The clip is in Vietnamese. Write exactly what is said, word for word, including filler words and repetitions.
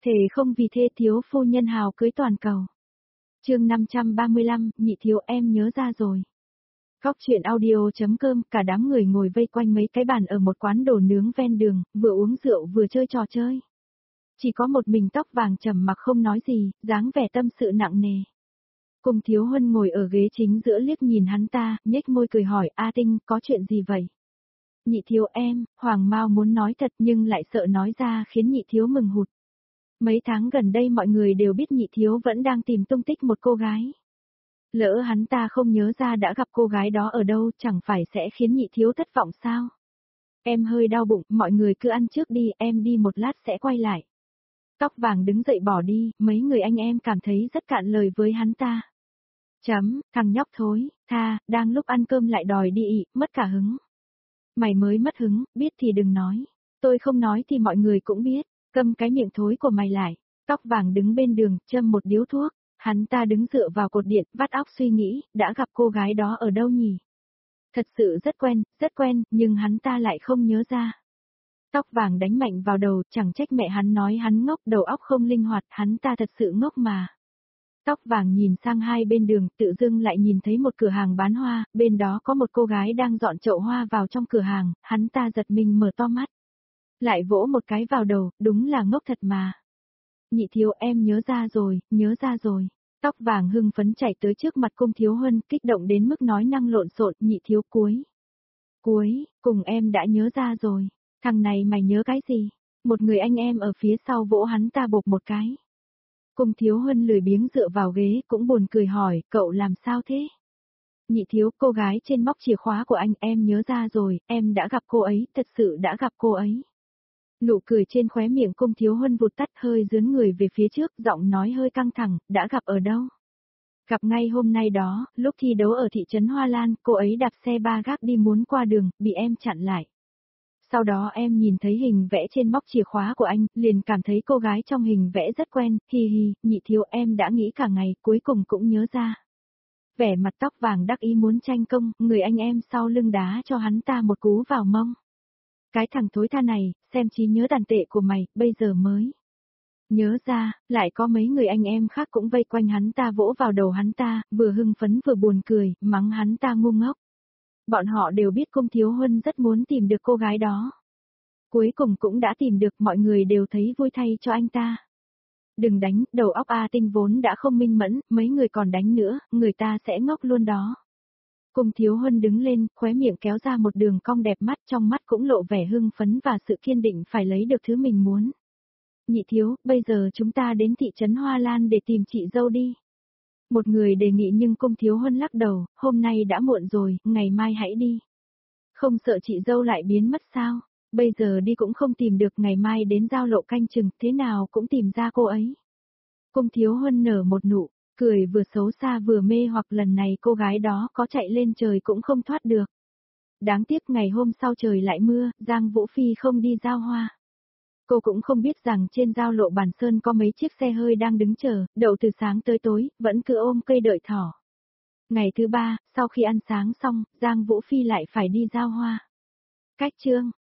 Thề không vì thê thiếu phu nhân hào cưới toàn cầu. Chương năm trăm ba mươi lăm, nhị thiếu em nhớ ra rồi. Góc chuyện audio.com, cả đám người ngồi vây quanh mấy cái bàn ở một quán đồ nướng ven đường, vừa uống rượu vừa chơi trò chơi. Chỉ có một mình Tóc Vàng trầm mặc không nói gì, dáng vẻ tâm sự nặng nề. Cùng Thiếu Huân ngồi ở ghế chính giữa liếc nhìn hắn ta, nhếch môi cười hỏi, A Tinh, có chuyện gì vậy? Nhị thiếu em, Hoàng Mao muốn nói thật nhưng lại sợ nói ra khiến nhị thiếu mừng hụt. Mấy tháng gần đây mọi người đều biết nhị thiếu vẫn đang tìm tung tích một cô gái. Lỡ hắn ta không nhớ ra đã gặp cô gái đó ở đâu, chẳng phải sẽ khiến nhị thiếu thất vọng sao? Em hơi đau bụng, mọi người cứ ăn trước đi, em đi một lát sẽ quay lại. Tóc Vàng đứng dậy bỏ đi, mấy người anh em cảm thấy rất cạn lời với hắn ta. Chấm, thằng nhóc thối, tha, đang lúc ăn cơm lại đòi đi ị, mất cả hứng. Mày mới mất hứng, biết thì đừng nói. Tôi không nói thì mọi người cũng biết, câm cái miệng thối của mày lại. Tóc Vàng đứng bên đường, châm một điếu thuốc, hắn ta đứng dựa vào cột điện, vắt óc suy nghĩ, đã gặp cô gái đó ở đâu nhỉ? Thật sự rất quen, rất quen, nhưng hắn ta lại không nhớ ra. Tóc Vàng đánh mạnh vào đầu, chẳng trách mẹ hắn nói hắn ngốc, đầu óc không linh hoạt, hắn ta thật sự ngốc mà. Tóc Vàng nhìn sang hai bên đường, tự dưng lại nhìn thấy một cửa hàng bán hoa, bên đó có một cô gái đang dọn chậu hoa vào trong cửa hàng, hắn ta giật mình mở to mắt. Lại vỗ một cái vào đầu, đúng là ngốc thật mà. Nhị thiếu em nhớ ra rồi, nhớ ra rồi. Tóc Vàng hưng phấn chạy tới trước mặt Cung Thiếu Huân, kích động đến mức nói năng lộn xộn, nhị thiếu cuối. Cuối, cùng em đã nhớ ra rồi. Thằng này mày nhớ cái gì? Một người anh em ở phía sau vỗ hắn ta bộp một cái. Cung Thiếu Huân lười biếng dựa vào ghế, cũng buồn cười hỏi, cậu làm sao thế? Nhị thiếu, cô gái trên móc chìa khóa của anh, em nhớ ra rồi, em đã gặp cô ấy, thật sự đã gặp cô ấy. Nụ cười trên khóe miệng Cung Thiếu Huân vụt tắt, hơi dướn người về phía trước, giọng nói hơi căng thẳng, đã gặp ở đâu? Gặp ngay hôm nay đó, lúc thi đấu ở thị trấn Hoa Lan, cô ấy đạp xe ba gác đi muốn qua đường, bị em chặn lại. Sau đó em nhìn thấy hình vẽ trên móc chìa khóa của anh, liền cảm thấy cô gái trong hình vẽ rất quen, hi hi, nhị thiếu em đã nghĩ cả ngày, cuối cùng cũng nhớ ra. Vẻ mặt Tóc Vàng đắc ý muốn tranh công, người anh em sau lưng đá cho hắn ta một cú vào mông. Cái thằng thối tha này, xem trí nhớ tàn tệ của mày, bây giờ mới. Nhớ ra, lại có mấy người anh em khác cũng vây quanh hắn ta vỗ vào đầu hắn ta, vừa hưng phấn vừa buồn cười, mắng hắn ta ngu ngốc. Bọn họ đều biết Cung Thiếu Huân rất muốn tìm được cô gái đó. Cuối cùng cũng đã tìm được, mọi người đều thấy vui thay cho anh ta. Đừng đánh, đầu óc A Tinh vốn đã không minh mẫn, mấy người còn đánh nữa, người ta sẽ ngốc luôn đó. Cung Thiếu Huân đứng lên, khóe miệng kéo ra một đường cong đẹp mắt, trong mắt cũng lộ vẻ hưng phấn và sự kiên định phải lấy được thứ mình muốn. Nhị thiếu, bây giờ chúng ta đến thị trấn Hoa Lan để tìm chị dâu đi. Một người đề nghị nhưng Cung Thiếu Huân lắc đầu, hôm nay đã muộn rồi, ngày mai hãy đi. Không sợ chị dâu lại biến mất sao? Bây giờ đi cũng không tìm được, ngày mai đến giao lộ canh chừng, thế nào cũng tìm ra cô ấy. Cung Thiếu Huân nở một nụ, cười vừa xấu xa vừa mê hoặc, lần này cô gái đó có chạy lên trời cũng không thoát được. Đáng tiếc ngày hôm sau trời lại mưa, Giang Vũ Phi không đi giao hoa. Cô cũng không biết rằng trên giao lộ Bản Sơn có mấy chiếc xe hơi đang đứng chờ, đậu từ sáng tới tối, vẫn cứ ôm cây đợi thỏ. Ngày thứ ba, sau khi ăn sáng xong, Giang Vũ Phi lại phải đi giao hoa. Cách chương